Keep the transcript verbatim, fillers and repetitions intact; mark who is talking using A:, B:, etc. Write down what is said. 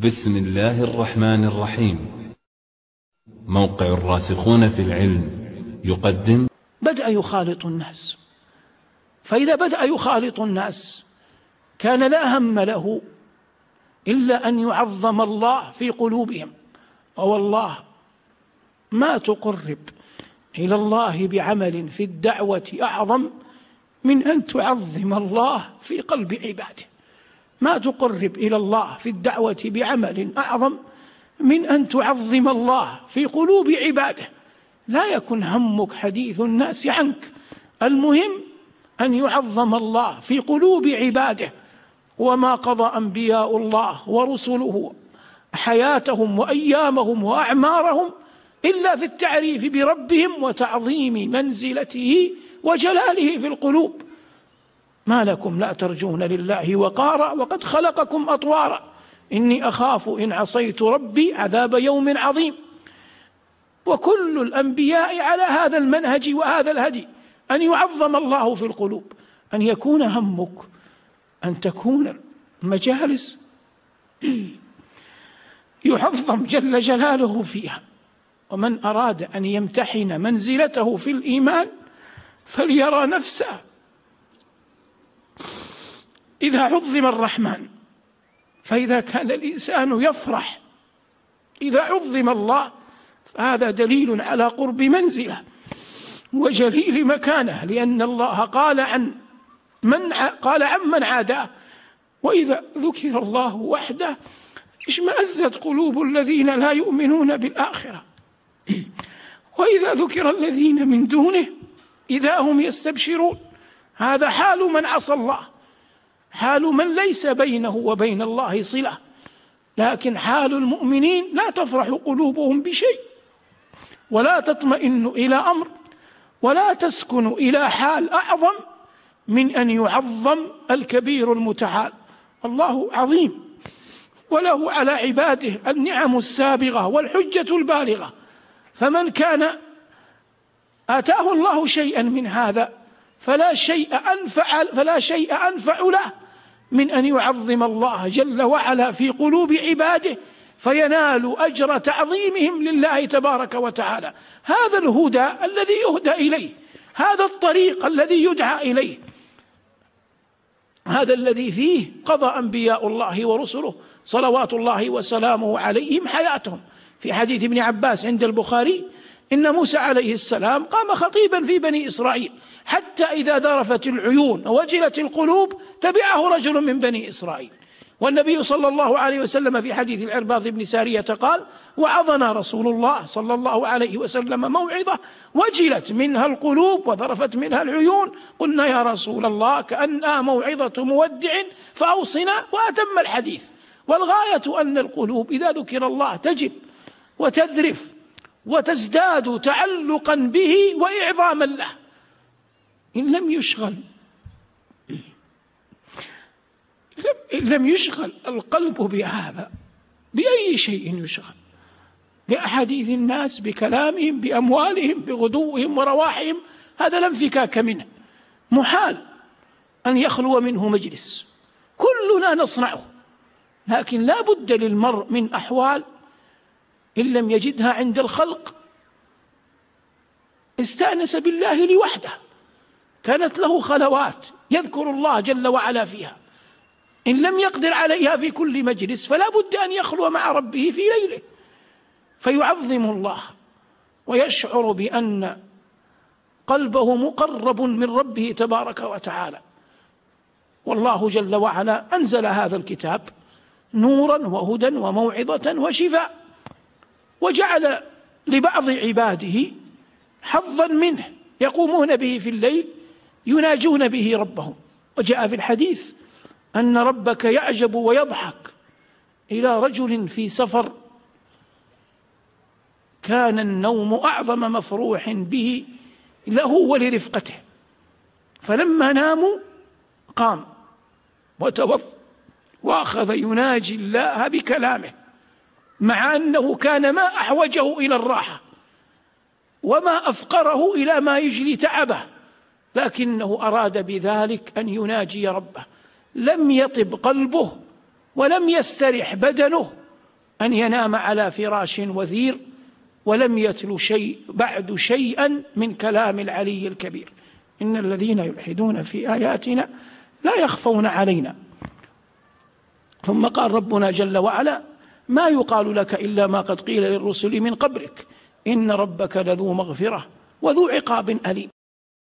A: بسم الله الرحمن الرحيم. موقع الراسخون في العلم يقدم.
B: بدأ يخالط الناس، فإذا بدأ يخالط الناس كان لا هم له إلا أن يعظم الله في قلوبهم. ووالله ما تقرب إلى الله بعمل في الدعوة أعظم من أن تعظم الله في قلب عباده. ما تقرب إلى الله في الدعوة بعمل أعظم من أن تعظم الله في قلوب عباده. لا يكن همك حديث الناس عنك، المهم أن يعظم الله في قلوب عباده. وما قضى أنبياء الله ورسله حياتهم وأيامهم وأعمارهم إلا في التعريف بربهم وتعظيم منزلته وجلاله في القلوب. ما لكم لا ترجون لله وقارا وقد خلقكم أطوارا إني أخاف إن عصيت ربي عذاب يوم عظيم. وكل الأنبياء على هذا المنهج وهذا الهدي، أن يعظم الله في القلوب، أن يكون همك أن تكون المجالس يعظم جل جلاله فيها. ومن أراد أن يمتحن منزلته في الإيمان فليرى نفسه إذا عظم الرحمن، فإذا كان الإنسان يفرح إذا عظم الله فهذا دليل على قرب منزله وجليل مكانه، لأن الله قال عن من قال عن من عاداه: وإذا ذكر الله وحده اشمأزت قلوب الذين لا يؤمنون بالآخرة وإذا ذكر الذين من دونه إذا هم يستبشرون. هذا حال من عصى الله، حال من ليس بينه وبين الله صلة. لكن حال المؤمنين لا تفرح قلوبهم بشيء ولا تطمئن إلى أمر ولا تسكن إلى حال أعظم من أن يعظم الكبير المتعال. الله عظيم وله على عباده النعم السابغة والحجة البالغة، فمن كان آتاه الله شيئا من هذا فلا شيء أنفع فلا شيء أنفع له من أن يعظم الله جل وعلا في قلوب عباده فينال أجر تعظيمهم لله تبارك وتعالى. هذا الهدى الذي يهدى إليه، هذا الطريق الذي يدعى إليه، هذا الذي فيه قضى أنبياء الله ورسله صلوات الله وسلامه عليهم حياتهم. في حديث ابن عباس عند البخاري إن موسى عليه السلام قام خطيبا في بني إسرائيل حتى إذا ذرفت العيون ووجلت القلوب تبعه رجل من بني إسرائيل. والنبي صلى الله عليه وسلم في حديث العرباض بن سارية قال: وعظنا رسول الله صلى الله عليه وسلم موعظة وجلت منها القلوب وذرفت منها العيون، قلنا يا رسول الله كأنها موعظة مودع فأوصنا، وأتم الحديث. والغاية أن القلوب إذا ذكر الله تجل وتذرف وتزداد تعلقا به وإعظاما له. إن لم يشغل إن لم يشغل القلب بهذا بأي شيء يشغل؟ بأحاديث الناس، بكلامهم، بأموالهم، بغدوهم ورواحهم، هذا لا انفكاك منه. محال أن يخلو منه مجلس، كلنا نصنعه، لكن لا بد للمرء من أحوال إن لم يجدها عند الخلق استأنس بالله لوحده، كانت له خلوات يذكر الله جل وعلا فيها. إن لم يقدر عليها في كل مجلس فلا بد أن يخلو مع ربه في ليله فيعظم الله ويشعر بأن قلبه مقرب من ربه تبارك وتعالى. والله جل وعلا أنزل هذا الكتاب نورا وهدى وموعظة وشفاء، وجعل لبعض عباده حظا منه يقومون به في الليل يناجون به ربهم. وجاء في الحديث أن ربك يعجب ويضحك إلى رجل في سفر كان النوم أعظم مفروح به له ولرفقته، فلما ناموا قام وتوضأ وأخذ يناجي الله بكلامه، مع أنه كان ما أحوجه إلى الراحة وما أفقره إلى ما يجلي تعبه، لكنه أراد بذلك أن يناجي ربه. لم يطب قلبه ولم يسترح بدنه أن ينام على فراش وثير ولم يتل شيء بعد شيئا من كلام العلي الكبير. إن الذين يلحدون في آياتنا لا يخفون علينا. ثم قال ربنا جل وعلا: ما يقال لك إلا ما قد قيل للرسل من قبلك إن ربك لذو مغفرة وذو عقاب أليم.